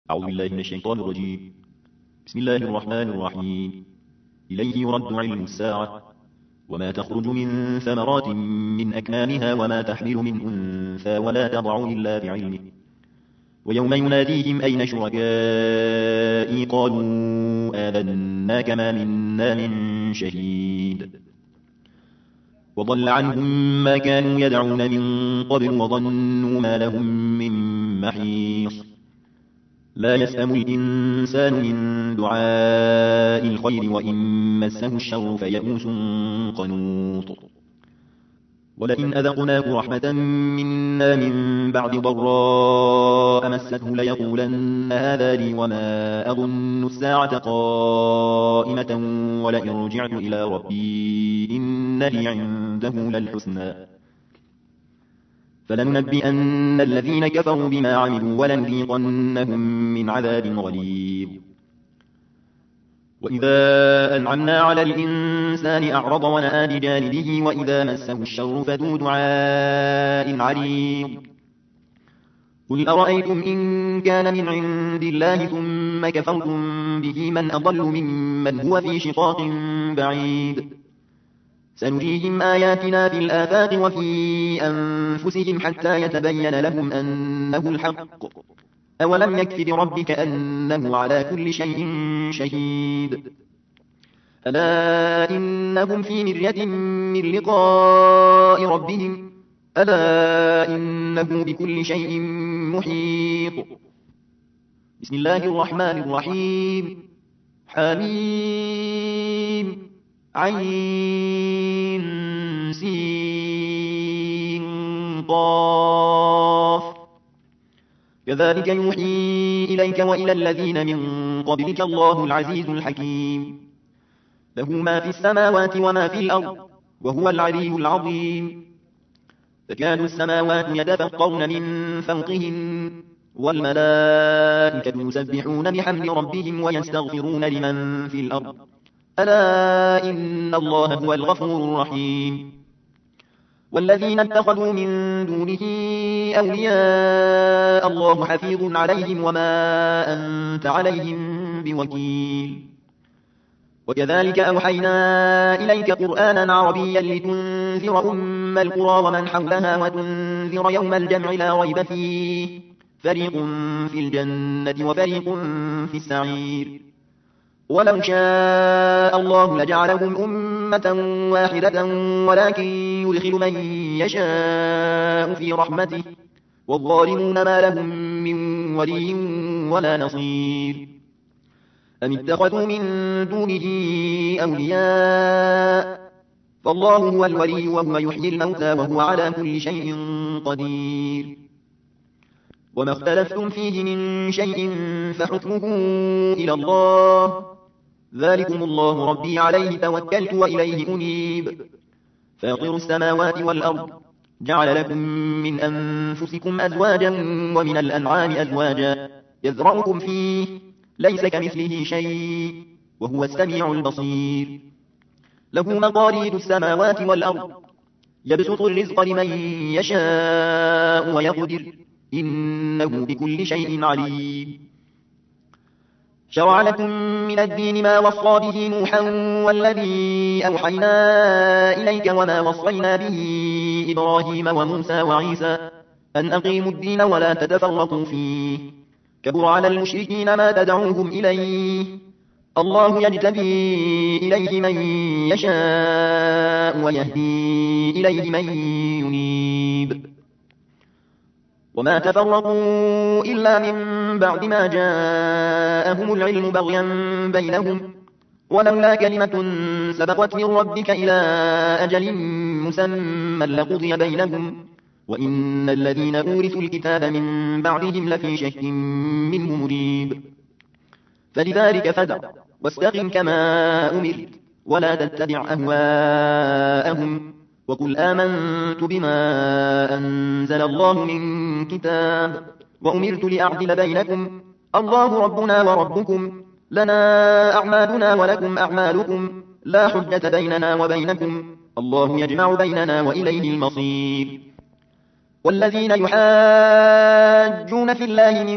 أعوذ بالله من الشيطان الرجيم. بسم الله الرحمن الرحيم. إليه يرد علم الساعة وما تخرج من ثمرات من أكمامها وما تحمل من أنثى ولا تضع إلا بعلمه. ويوم يناديهم أين شركائي قالوا آذنا كما منا من شهيد. وضل عنهم ما كانوا يدعون من قبل وظنوا ما لهم من محيص. لا يسأم الإنسان من دعاء الخير وإن مسه الشر فيئوس قنوط. ولئن أذقناه رحمة منا من بعد ضراء مسته ليقولن هذا لي وما أظن الساعة قائمة ولئن رجعت إلى ربي إن لي عنده للحسنى فلننبئن الذين كفروا بما عملوا ولنذيقنهم من عذاب غليظ. وإذا أنعمنا على الإنسان أعرض ونأى بجانبه وإذا مسه الشر فذو دعاء عريض. قل أرأيتم إن كان من عند الله ثم كفرتم به من أضل ممن هو في شقاق بعيد. سنريهم آياتنا في الآفاق وفي أنفسهم حتى يتبين لهم أنه الحق. أولم يكف بربك أنه على كل شيء شهيد. ألا إنهم في مرية من لقاء ربهم ألا إنه بكل شيء محيط. بسم الله الرحمن الرحيم. حميم عين سين قاف. كذلك يوحي إليك وإلى الذين من قبلك الله العزيز الحكيم. له ما في السماوات وما في الأرض وهو العلي العظيم. تكاد السماوات يتفطرن من فوقهن والملائكة يسبحون بحمد ربهم ويستغفرون لمن في الأرض ألا إن الله هو الغفور الرحيم. والذين اتخذوا من دونه أولياء الله حفيظ عليهم وما أنت عليهم بوكيل. وكذلك أوحينا إليك قرآنا عربيا لتنذر أم القرى ومن حولها وتنذر يوم الجمع لا ريب فيه فريق في الجنة وفريق في السعير. ولو شاء الله لجعلهم أمة واحدة ولكن يدخل من يشاء في رحمته والظالمون ما لهم من ولي ولا نصير. أم اتخذوا من دونه أولياء فالله هو الولي وهو يحيي الموتى وهو على كل شيء قدير. وما اختلفتم فيه من شيء فحكمه إلى الله ذلكم الله ربي عليه توكلت وإليه أنيب. فاطر السماوات والأرض جعل لكم من أنفسكم أزواجا ومن الأنعام أزواجا يذرأكم فيه ليس كمثله شيء وهو السميع البصير. له مقاليد السماوات والأرض يبسط الرزق لمن يشاء ويقدر إنه بكل شيء عليم. شرع لكم من الدين ما وصى به نوحا والذي أوحينا إليك وما وصينا به إبراهيم وموسى وعيسى أن أقيموا الدين ولا تتفرقوا فيه كبر على المشركين ما تدعوهم إليه الله يجتبي إليه من يشاء ويهدي إليه من ينيب. وما تفرقوا إلا من بعد ما جاءهم العلم بغيا بينهم ولولا كلمة سبقت من ربك إلى أجل مسمى لقضي بينهم وإن الذين أورثوا الكتاب من بعدهم لفي شك منه مريب. فلذلك فادع واستقم كما أمرت ولا تتبع أهواءهم وقل آمنت بما أنزل الله من كتاب وأمرت لأعدل بينكم الله ربنا وربكم لنا أعمالنا ولكم أعمالكم لا حجة بيننا وبينكم الله يجمع بيننا وإليه المصير. والذين يحاجون في الله من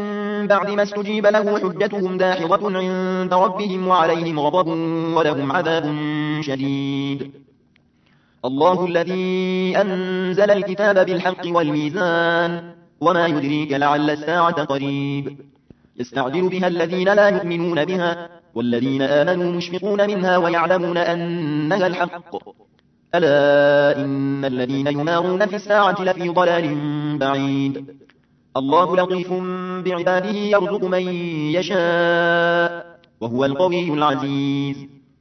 بعد ما استجيب له حجتهم داحضة عند ربهم وعليهم غضب ولهم عذاب شديد. الله الذي أنزل الكتاب بالحق والميزان وما يدريك لعل الساعة قريب. يستعجل بها الذين لا يؤمنون بها والذين آمنوا مشفقون منها ويعلمون أنها الحق. ألا إن الذين يمارون في الساعة لفي ضلال بعيد. الله لطيف بعباده يرزق من يشاء وهو القوي العزيز.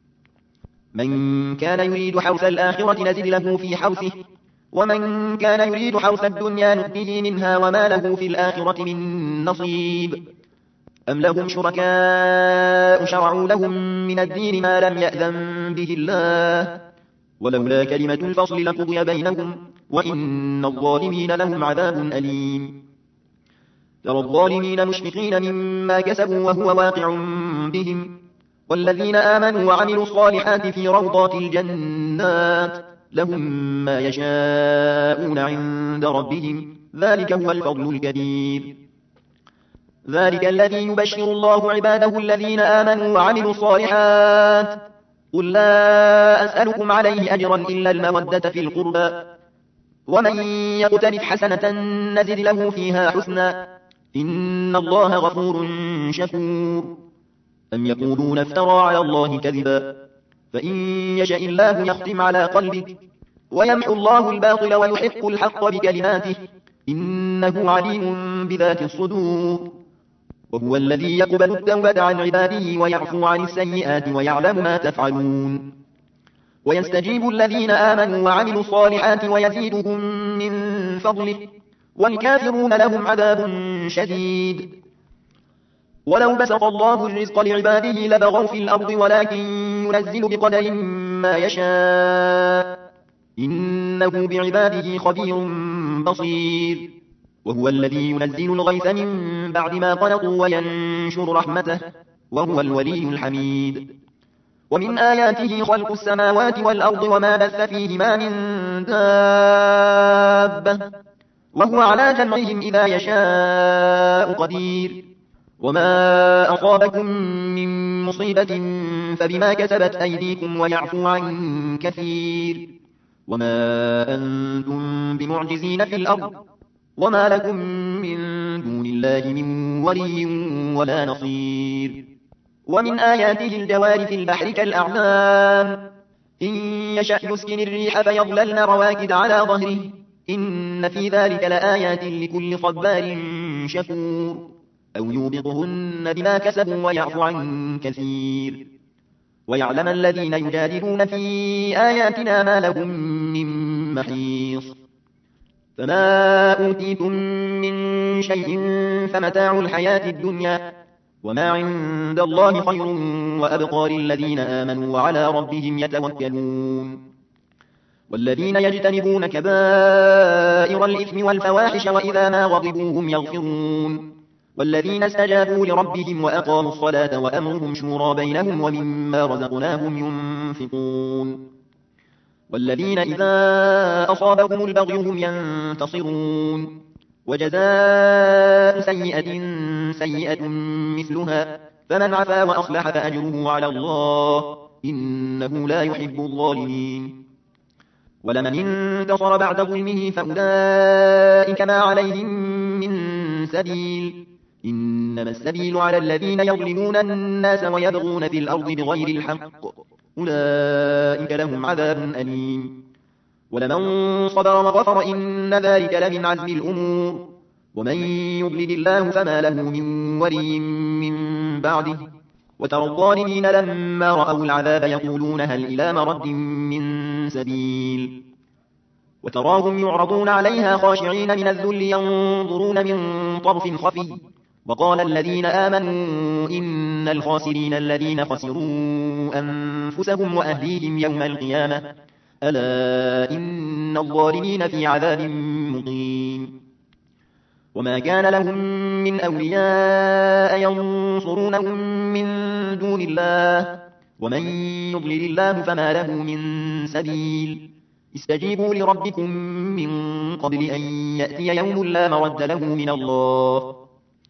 من كان يريد حوث الآخرة نزد له في حوثه ومن كان يريد حوث الدنيا نؤته منها وما له في الآخرة من نصيب. أم لهم شركاء شرعوا لهم من الدين ما لم يأذن به الله ولولا كلمة الفصل لقضي بينهم وإن الظالمين لهم عذاب أليم. ترى الظالمين مشفقين مما كسبوا وهو واقع بهم والذين آمنوا وعملوا الصالحات في روضات الجنات لهم ما يشاءون عند ربهم ذلك هو الفضل الكبير. ذلك الذي يبشر الله عباده الذين آمنوا وعملوا الصالحات. قل لا أسألكم عليه أجرا إلا المودة في القربى ومن يقترف حسنة نزد له فيها حسنا إن الله غفور شكور. أم يقولون افترى على الله كذبا فإن يشاء الله يختم على قلبك ويمحو الله الباطل ويحق الحق بكلماته إنه عليم بذات الصدور. وهو الذي يقبل التوبة عن عباده ويعفو عن السيئات ويعلم ما تفعلون. ويستجيب الذين آمنوا وعملوا الصالحات ويزيدهم من فضله والكافرون لهم عذاب شديد. ولو بسط الله الرزق لعباده لبغوا في الأرض ولكن ينزل بقدر ما يشاء إنه بعباده خبير بصير. وهو الذي ينزل الغيث من بعد ما قنطوا وينشر رحمته وهو الولي الحميد. ومن آياته خلق السماوات والأرض وما بث فيهما من دابة وهو على جمعهم إذا يشاء قدير. وما أصابكم من مصيبة فبما كسبت أيديكم ويعفو عن كثير. وما أنتم بمعجزين في الأرض وما لكم من دون الله من ولي ولا نصير. ومن آياته الجوار في البحر كالأعلام إن يشأ يسكن الريح فيظللن رواكد على ظهره إن في ذلك لآيات لكل صبار شكور. أو يوبقهن بما كسبوا ويعفو عن كثير. ويعلم الذين يجادلون في آياتنا ما لهم من محيص. فما أوتيتم من شيء فمتاع الحياة الدنيا وما عند الله خير وأبقى للذين آمنوا وعلى ربهم يتوكلون. والذين يجتنبون كبائر الإثم والفواحش وإذا ما غضبوا هم يغفرون. والذين استجابوا لربهم وأقاموا الصلاة وأمرهم شورى بينهم ومما رزقناهم ينفقون. والذين إذا أصابهم البغي هم ينتصرون. وجزاء سيئة سيئة مثلها فمن عفا وأصلح فأجره على الله إنه لا يحب الظالمين. ولمن انتصر بعد ظلمه فأولئك ما عليهم من سبيل إنما السبيل على الذين يظلمون الناس ويبغون في الأرض بغير الحق أولئك لهم عذاب أليم. ولمن صبر وغفر إن ذلك لمن عزم الأمور. ومن يضلل الله فما له من ولي من بعده. وترى الظالمين لما رأوا العذاب يقولون هل إلى مرد من سبيل. وتراهم يعرضون عليها خاشعين من الذل ينظرون من طرف خفي. وقال الذين آمنوا إن الخاسرين الذين خسروا أنفسهم وأهليهم يوم القيامة ألا إن الظالمين في عذاب مقيم. وما كان لهم من أولياء ينصرونهم من دون الله ومن يضلل الله فما له من سبيل. استجيبوا لربكم من قبل أن يأتي يوم لا مرد له من الله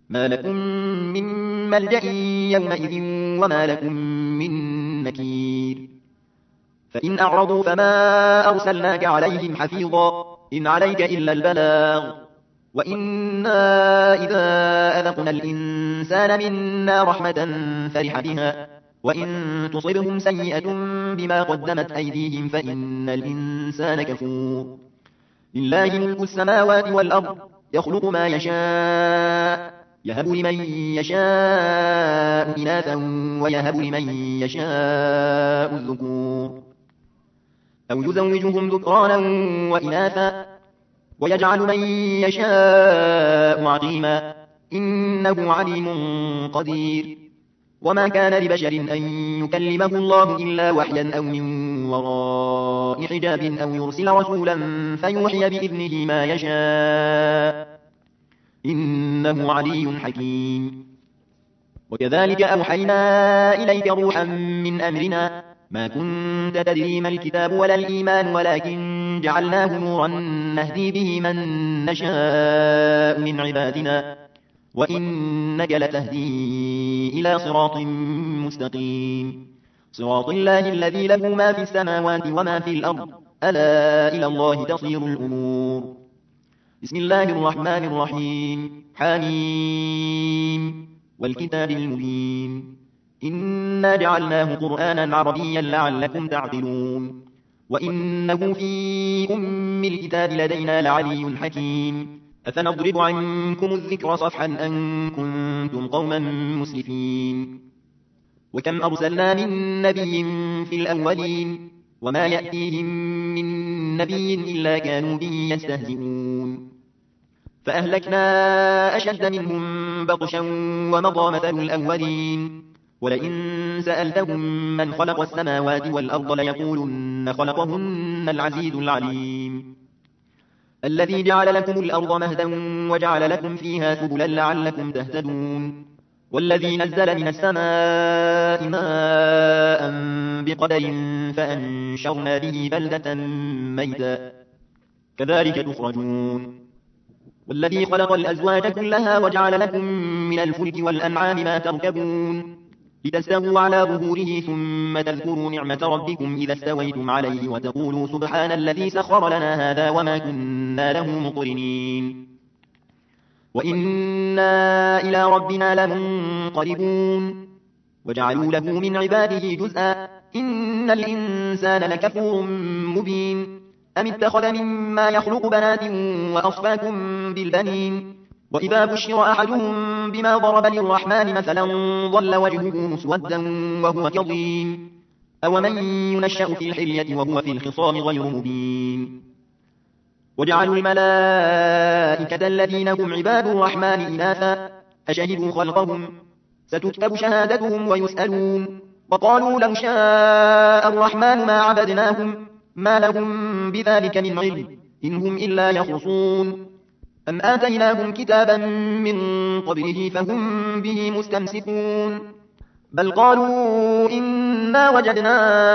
ما لكم من ملجأ يومئذ وما لكم من نكير فإن أعرضوا فما أرسلناك عليهم حفيظا إن عليك إلا البلاغ وإنا إذا أذقنا الإنسان منا رحمة فرح بها وإن تصبهم سيئة بما قدمت أيديهم فإن الإنسان كفور لله ملك السماوات والأرض يخلق ما يشاء يهب لمن يشاء إناثا ويهب لمن يشاء الذكور أو يزوجهم ذكرانا وإناثا ويجعل من يشاء عقيما إنه عليم قدير وما كان لبشر أن يكلمه الله إلا وحيا أو من وراء حجاب أو يرسل رسولا فيوحي بإذنه ما يشاء إنه علي حكيم وكذلك أوحينا إليك روحا من أمرنا ما كنت تدري ما الكتاب ولا الإيمان ولكن جعلناه نورا نهدي به من نشاء من عبادنا وإنك لتهدي إلى صراط مستقيم صراط الله الذي له ما في السماوات وما في الأرض ألا إلى الله تصير الأمور بسم الله الرحمن الرحيم حميم والكتاب المبين إنا جعلناه قرآنا عربيا لعلكم تعقلون وإنه في أم الكتاب لدينا لعلي حكيم أفنضرب عنكم الذكر صفحا أن كنتم قوما مسرفين وكم أرسلنا من نبي في الأولين وما يأتيهم من نبي إلا كانوا به يستهزئون فأهلكنا أشد منهم بطشا ومضى مثل الأولين ولئن سألتهم من خلق السماوات والأرض ليقولن خلقهن العزيز العليم الذي جعل لكم الأرض مهدا وجعل لكم فيها سبلا لعلكم تهتدون والذي نزل من السماء ماء بقدر فأنشرنا به بلدة ميتا كذلك تخرجون والذي خلق الأزواج كلها وجعل لكم من الفلك والأنعام ما تركبون لتستووا على ظهوره ثم تذكروا نعمة ربكم إذا استويتم عليه وتقولوا سبحان الذي سخر لنا هذا وما كنا له مقرنين وإنا إلى ربنا لمنقلبون وجعلوا له من عباده جزءا إن الإنسان لكفور مبين أم اتخذ مما يخلق بنات وأصفاكم بالبنين وإذا بشر أحدهم بما ضرب للرحمن مثلا ظل وجهه مسودا وهو كظيم أومن ينشأ في الحلية وهو في الخصام غير مبين وجعلوا الملائكة الذين هم عباد الرحمن إناثا أشهدوا خلقهم ستكتب شهادتهم ويسألون وقالوا لو شاء الرحمن ما عبدناهم ما لهم بذلك من علم إن هم إلا يخرصون أم آتيناهم كتابا من قبله فهم به مستمسكون بل قالوا إنا وجدنا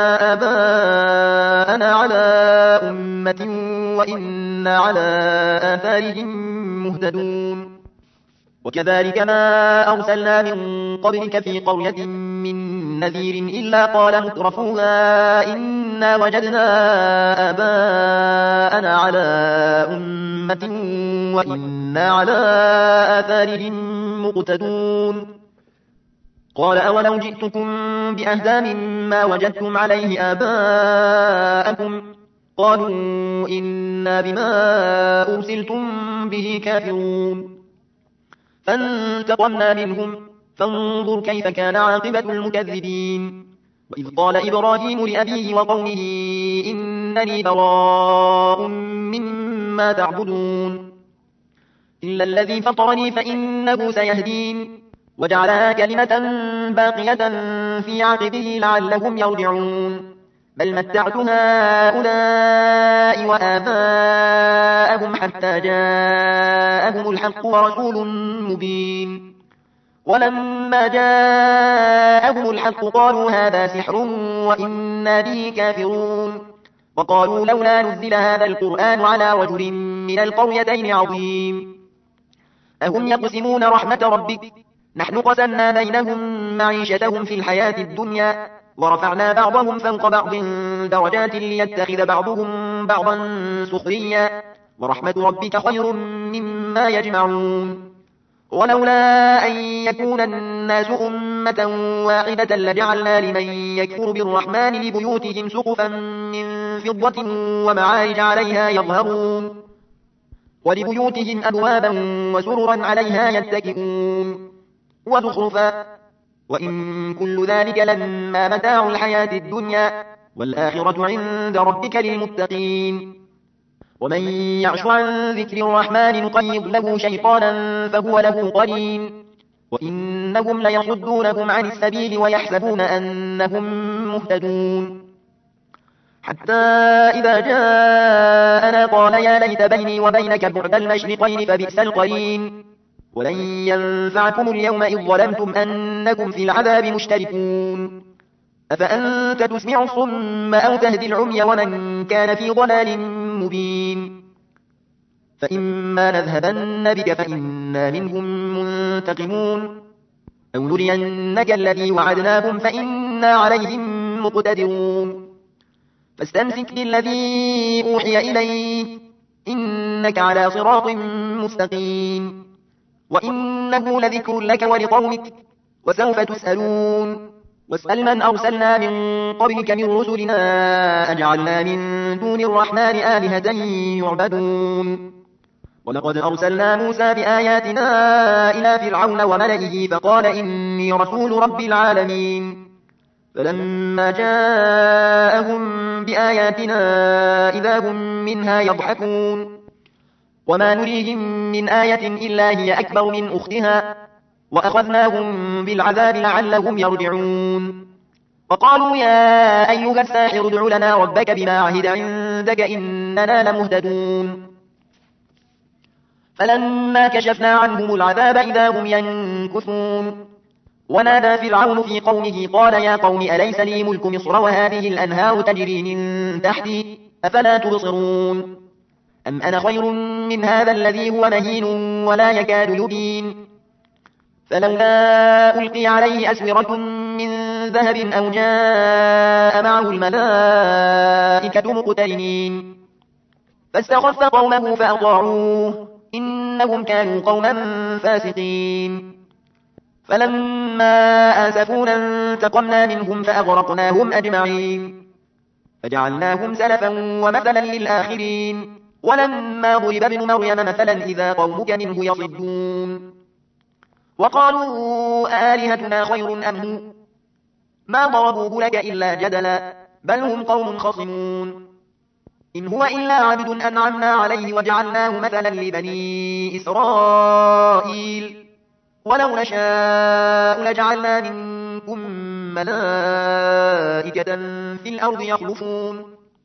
آباءنا على أمة وإنا على آثارهم مهتدون وكذلك ما أرسلنا من قبلك في قرية من نذير إلا قال مترفوها إنا وجدنا آباءنا على أمة وإنا على آثارهم مقتدون قال أولو جئتكم بأهدى مما وجدتم عليه آباءكم قالوا إنا بما أرسلتم به كافرون فانتقمنا منهم فانظر كيف كان عاقبة المكذبين وإذ قال إبراهيم لأبيه وقومه إنني براء مما تعبدون إلا الذي فطرني فإنه سيهدين وجعلها كلمة باقية في عقبه لعلهم يرجعون بل متعت هؤلاء وآباءهم حتى جاءهم الحق ورسول مبين ولما جاءهم الحق قالوا هذا سحر وإنا به كافرون وقالوا لولا نزل هذا القرآن على رجل من القريتين عظيم أهم يقسمون رحمة ربك نحن قسمنا بينهم معيشتهم في الحياة الدنيا ورفعنا بعضهم فوق بعض درجات ليتخذ بعضهم بعضا سخريا ورحمة ربك خير مما يجمعون ولولا أن يكون الناس أمة واحدة لجعلنا لمن يكفر بالرحمن لبيوتهم سقفا من فضة ومعارج عليها يظهرون ولبيوتهم أبوابا وسررا عليها يتكئون وزخرفا وإن كل ذلك لما متاع الحياة الدنيا والآخرة عند ربك للمتقين ومن يعش عن ذكر الرحمن نقيض له شيطانا فهو له قرين وإنهم ليصدونهم عن السبيل ويحسبون أنهم مهتدون حتى إذا جاءنا قال يا ليت بيني وبينك بعد المشرقين فبئس القرين ولن ينفعكم اليوم إذ ظلمتم أنكم في العذاب مشتركون أفأنت تسمع الصم أو تهدي العمي ومن كان في ضلال مبين فإما نذهبن بك فإنا منهم منتقمون أو نرينك الذي وعدناهم فإنا عليهم مقتدرون فاستمسك بالذي أوحي إليك إنك على صراط مستقيم وإنه لذكر لك ولقومك وسوف تسألون واسأل من أرسلنا من قبلك من رسلنا أجعلنا من دون الرحمن آلهة يعبدون ولقد أرسلنا موسى بآياتنا إلى فرعون وملئه فقال إني رسول رب العالمين فلما جاءهم بآياتنا إذا هم منها يضحكون وما نريهم من آية إلا هي أكبر من أختها وأخذناهم بالعذاب لعلهم يرجعون وقالوا يا أيها الساحر ادع لنا ربك بما عهد عندك إننا لمهتدون فلما كشفنا عنهم العذاب إذا هم ينكثون ونادى فرعون في قومه قال يا قوم أليس لي ملك مصر وهذه الأنهار تجري من تحتي أفلا تبصرون أم أنا خير من هذا الذي هو مهين ولا يكاد يبين فلولا ألقي عليه أسورة من ذهب أو جاء معه الملائكة مقترنين فاستخف قومه فأطاعوه إنهم كانوا قوما فاسقين فلما آسفونا انتقمنا منهم فأغرقناهم أجمعين فجعلناهم سلفا ومثلا للآخرين ولما ضرب ابن مريم مثلا إذا قومك منه يصدون وقالوا آلهتنا خير أم هو ما ضربوه لك إلا جدلا بل هم قوم خصمون إن هو إلا عبد أنعمنا عليه وجعلناه مثلا لبني إسرائيل ولو نشاء لجعلنا منكم ملائكة في الأرض يخلفون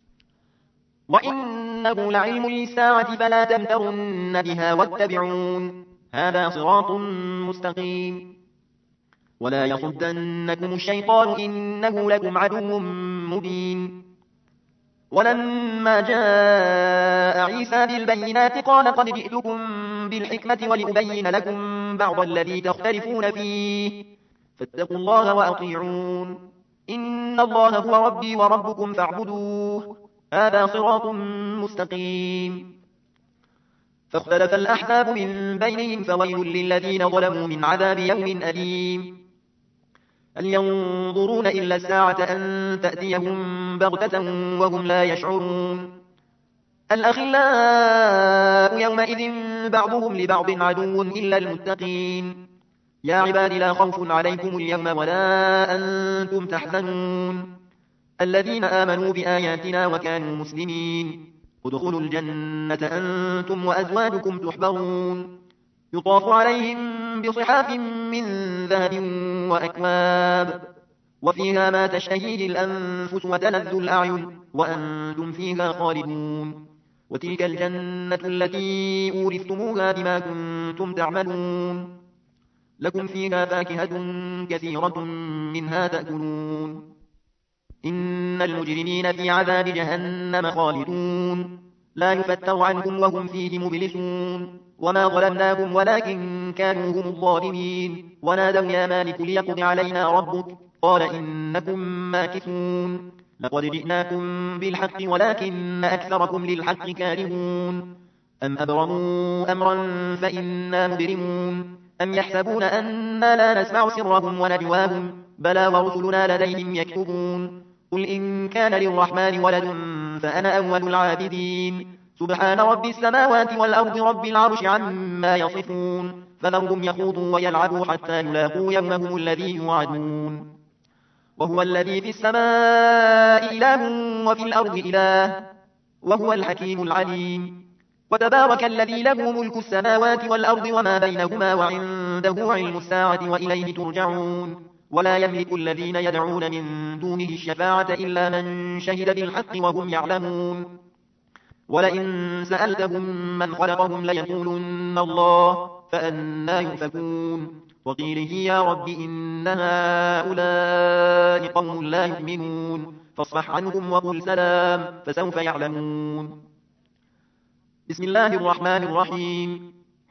وإنه لعلم للساعة فلا تمترن بها واتبعون هذا صراط مستقيم ولا يصدنكم الشيطان إنه لكم عدو مبين ولما جاء عيسى بالبينات قال قد جئتكم بالحكمة ولأبين لكم بعض الذي تختلفون فيه فاتقوا الله وأطيعون إن الله هو ربي وربكم فاعبدوه هذا صراط مستقيم فاختلف الأحزاب من بينهم فويل للذين ظلموا من عذاب يوم أليم هل ينظرون إلا الساعة أن تأتيهم بغتة وهم لا يشعرون الأخلاء يومئذ بعضهم لبعض عدو إلا المتقين يا عباد لا خوف عليكم اليوم ولا أنتم تحزنون الذين آمنوا بآياتنا وكانوا مسلمين ادخلوا الجنة أنتم وأزواجكم تحبرون يطاف عليهم بصحاف من ذهب وأكواب وفيها ما تشتهيه الأنفس وتلذ الأعين وأنتم فيها خالدون وتلك الجنة التي أورثتموها بما كنتم تعملون لكم فيها فاكهة كثيرة منها تأكلون إن المجرمين في عذاب جهنم خالدون لا يفتر عنهم وهم فيه مبلسون وما ظلمناهم ولكن كانوا هم الظالمين ونادوا يا مالك ليقض علينا ربك قال إنكم ماكثون لقد جئناكم بالحق ولكن أكثركم للحق كارهون أم أبرموا أمرا فإنا مبرمون أم يحسبون أنا لا نسمع سرهم ونجواهم بلى ورسلنا لديهم يكتبون قل إن كان للرحمن ولد فأنا أول العابدين سبحان رب السماوات والأرض رب العرش عما يصفون فذرهم يخوضوا ويلعبوا حتى يلاقوا يومهم الذي يوعدون وهو الذي في السماء إله وفي الأرض إله وهو الحكيم العليم وتبارك الذي له ملك السماوات والأرض وما بينهما وعنده علم الساعة وإليه ترجعون ولا يملك الذين يدعون من دونه الشفاعة إلا من شهد بالحق وهم يعلمون ولئن سألتهم من خلقهم ليقولن الله فأنا يؤفكون وقيله يا رب إن هؤلاء قوم لا يؤمنون فاصفح عنهم وقل سلام فسوف يعلمون بسم الله الرحمن الرحيم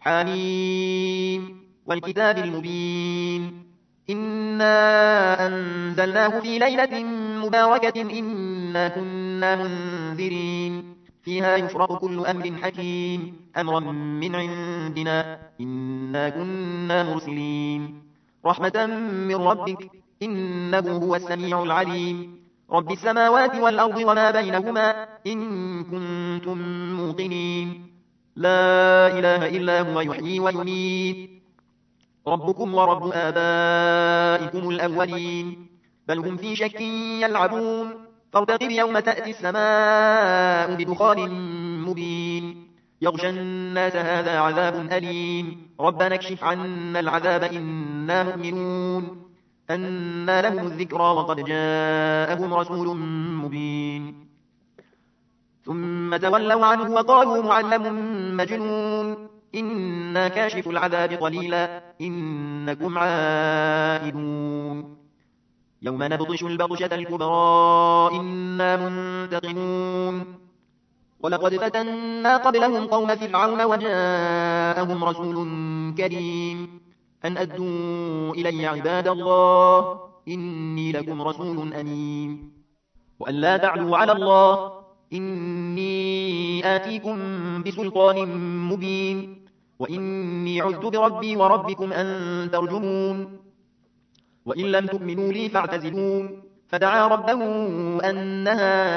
حميم والكتاب المبين إنا أنزلناه في ليلة مباركة إنا كنا منذرين فيها يفرق كل أمر حكيم أمرا من عندنا إنا كنا مرسلين رحمة من ربك إنه هو السميع العليم رب السماوات والأرض وما بينهما إن كنتم موقنين لا إله إلا هو يحيي ويميت ربكم ورب آبائكم الأولين بل هم في شك يلعبون فارتقب يوم تأتي السماء بدخان مبين يغشى الناس هذا عذاب أليم ربنا اكشف عنا العذاب إنا مؤمنون أنى لهم الذكرى وقد جاءهم رسول مبين ثم تولوا عنه وقالوا معلم مجنون إنا كاشف العذاب قليلا إنكم عائدون يوم نبطش البطشة الكبرى إنا منتقمون ولقد فتنا قبلهم قوم فرعون وجاءهم رسول كريم أن أدوا إلي عباد الله إني لكم رسول أمين وأن لا تعلوا على الله إني آتيكم بسلطان مبين وإني عذت بربي وربكم أن ترجمون وإن لم تؤمنوا لي فاعتزلون فدعا ربه أن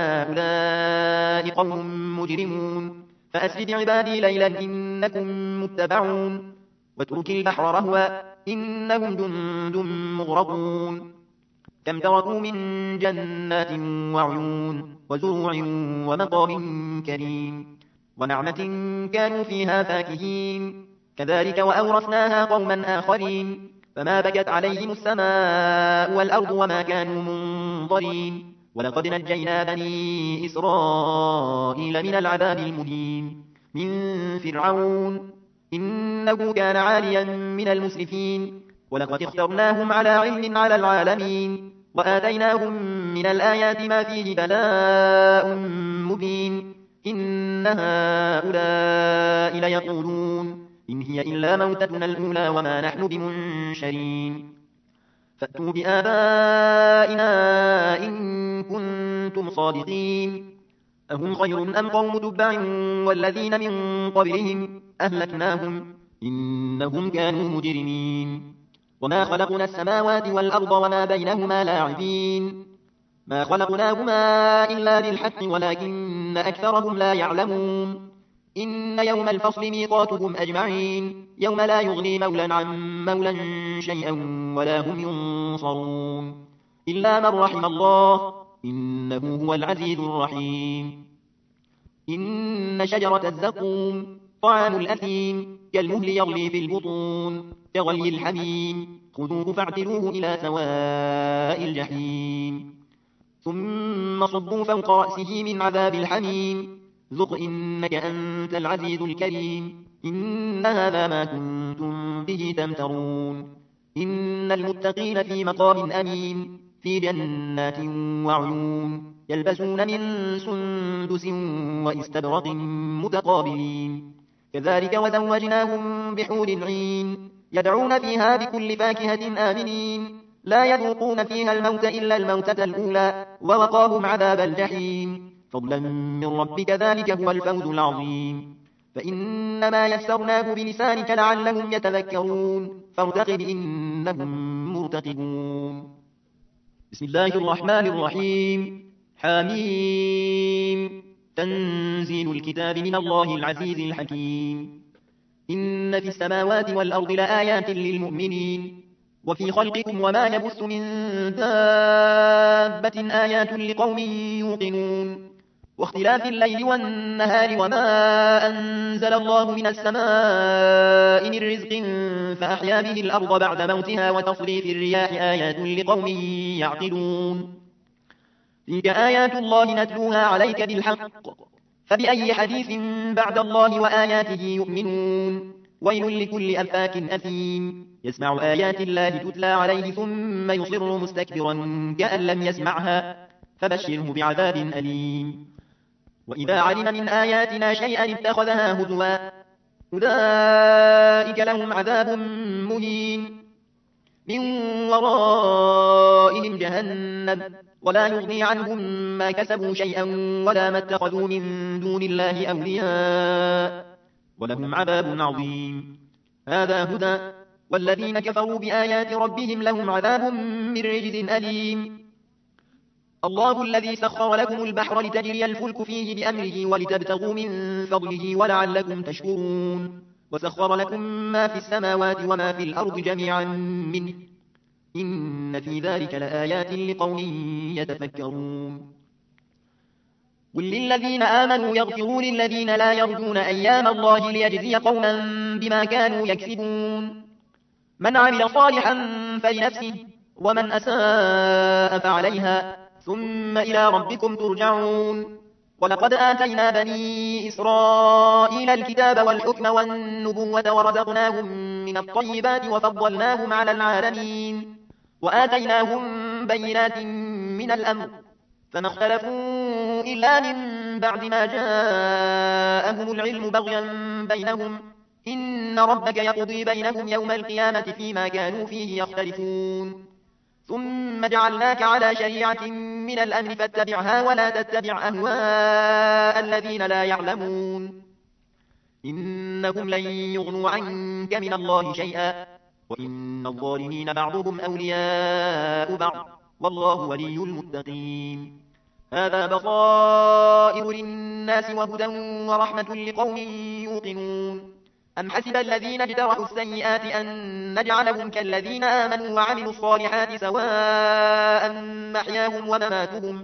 هؤلاء قوم مجرمون فأسر بعبادي ليلا إنكم متبعون واترك البحر رهوا إنهم جند مغرقون كم تركوا من جنات وعيون وزروع ومقام كريم ونعمة كانوا فيها فاكهين كذلك وأورثناها قوما آخرين فما بكت عليهم السماء والأرض وما كانوا منظرين ولقد نجينا بني إسرائيل من العذاب المهين من فرعون إنه كان عاليا من المسرفين ولقد اخترناهم على علم على العالمين وآتيناهم من الآيات ما فيه بلاء مبين إن هؤلاء ليقولون إن هي إلا موتتنا الأولى وما نحن بمنشرين فأتوا بآبائنا إن كنتم صادقين أهم خير أم قوم تبع والذين من قبلهم أهلكناهم إنهم كانوا مجرمين وما خلقنا السماوات والأرض وما بينهما لاعبين ما خلقناهما إلا بالحق ولكن أكثرهم لا يعلمون إن يوم الفصل ميقاتهم أجمعين يوم لا يغني مولا عن مولا شيئا ولا هم ينصرون إلا من رحم الله إنه هو العزيز الرحيم إن شجرة الزقوم طعام الأثيم كالمهل يغلي في البطون كغلي الحميم خذوه فاعتلوه إلى سواء الجحيم ثم صبوا فوق رأسه من عذاب الحميم ذق إنك أنت العزيز الكريم إن هذا ما كنتم به تمترون إن المتقين في مقام أمين في جنات وعيون يلبسون من سندس وإستبرق متقابلين كذلك وزوجناهم بحور عين يدعون فيها بكل فاكهة آمنين لا يذوقون فيها الموت إلا الموتة الأولى ووقاهم عذاب الجحيم فضلا من ربك ذلك هو الفوز العظيم فإنما يسرناه بلسانك لعلهم يتذكرون فارتقب إنهم مرتقبون بسم الله الرحمن الرحيم حميم تنزيل الكتاب من الله العزيز الحكيم إن في السماوات والأرض لآيات للمؤمنين وفي خلقكم وما يبث من دابة آيات لقوم يوقنون واختلاف الليل والنهار وما أنزل الله من السماء من رزق فأحيا به الأرض بعد موتها وتصريف الرياح آيات لقوم يعقلون تلك آيات الله نتلوها عليك بالحق فبأي حديث بعد الله وآياته يؤمنون ويل لكل أفاك أثيم يسمع آيات الله تتلى عليه ثم يصر مستكبرا كأن لم يسمعها فبشره بعذاب أليم وإذا علم من آياتنا شيئا اتخذها هزوا أولئك لهم عذاب مهين من ورائهم جهنم ولا يغني عنهم ما كسبوا شيئا ولا ما اتخذوا من دون الله أولياء ولهم عذاب عظيم هذا هدى والذين كفروا بآيات ربهم لهم عذاب من رجز أليم الله الذي سخر لكم البحر لتجري الفلك فيه بأمره ولتبتغوا من فضله ولعلكم تشكرون وسخر لكم ما في السماوات وما في الأرض جميعا منه إن في ذلك لآيات لقوم يتفكرون قل للذين آمنوا يغفروا للذين لا يرجون أيام الله ليجزي قوما بما كانوا يكسبون من عمل صالحا فلنفسه ومن أساء فعليها ثم إلى ربكم ترجعون ولقد آتينا بني إسرائيل الكتاب والحكم والنبوة ورزقناهم من الطيبات وفضلناهم على العالمين وآتيناهم بينات من الأمر فما اختلفوا إلا من بعد ما جاءهم العلم بغيا بينهم إن ربك يقضي بينهم يوم القيامة فيما كانوا فيه يختلفون ثم جعلناك على شريعة من الأمر فاتبعها ولا تتبع أهواء الذين لا يعلمون إنهم لن يغنوا عنك من الله شيئا وإن الظالمين بعضهم أولياء بعض والله ولي المتقين هذا بصائر للناس وهدى ورحمة لقوم يوقنون أم حسب الذين اجترحوا السيئات أن نجعلهم كالذين آمنوا وعملوا الصالحات سواء محياهم ومماتهم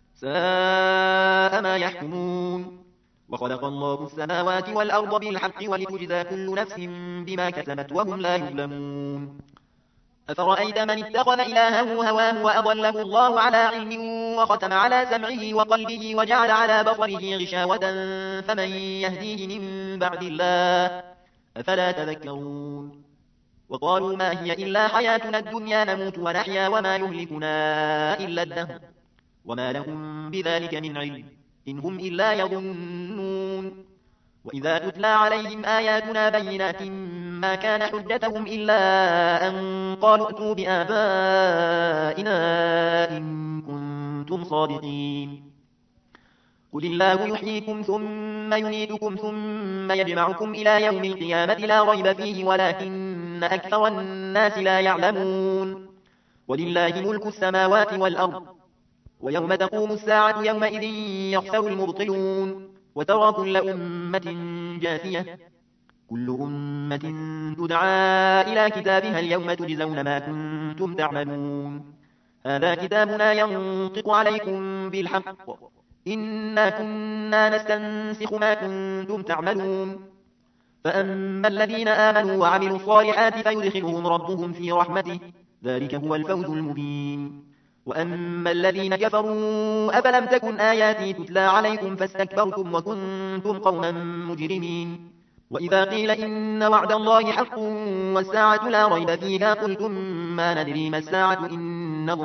ساء ما يحكمون وخلق الله السماوات والأرض بالحق ولتجزى كل نفس بما كسبت وهم لا يظلمون أفرأيت من اتخذ إلهه هواه وأضله الله على علم وختم على سمعه وقلبه وجعل على بصره غشاوة فمن يهديه من بعد الله أفلا تذكرون وقالوا ما هي إلا حياتنا الدنيا نموت ونحيا وما يهلكنا إلا الدهر وما لهم بذلك من علم إن هم إلا يظنون وإذا تتلى عليهم آياتنا بينات ما كان حجتهم إلا أن قالوا ائتوا بآبائنا إن كنتم صادقين قل الله يحييكم ثم يميتكم ثم يجمعكم إلى يوم القيامة لا ريب فيه ولكن أكثر الناس لا يعلمون ولله ملك السماوات والأرض ويوم تقوم الساعة يومئذ يخسر المبطلون وترى كل أمة جاثية كل أمة تدعى إلى كتابها اليوم تجزون ما كنتم تعملون هذا كتابنا ينطق عليكم بالحق إنا كنا نستنسخ ما كنتم تعملون فأما الذين آمنوا وعملوا الصالحات فيدخلهم ربهم في رحمته ذلك هو الفوز المبين وأما الذين كفروا أفلم تكن آياتي تتلى عليكم فاستكبرتم وكنتم قوما مجرمين وإذا قيل إن وعد الله حق والساعة لا ريب فيها قلتم ما ندري ما الساعة إن نظن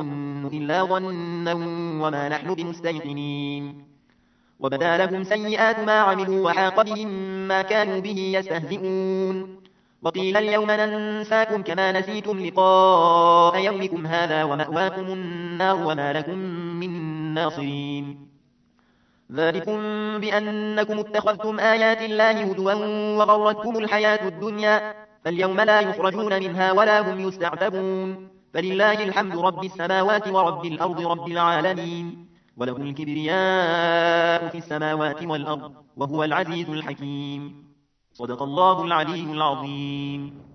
إلا ظنا وما نحن بمستيقنين وبدا لهم سيئات ما عملوا وحاق بهم ما كانوا به يستهزئون وقيل اليوم ننساكم كما نسيتم لقاء يومكم هذا ومأواكم النار وما لكم من ناصرين ذلكم بأنكم اتخذتم آيات الله هدوا وغرتكم الحياة الدنيا فاليوم لا يخرجون منها ولا هم يستعتبون فلله الحمد رب السماوات ورب الأرض رب العالمين وله الكبرياء في السماوات والأرض وهو العزيز الحكيم صدق الله العلي العظيم.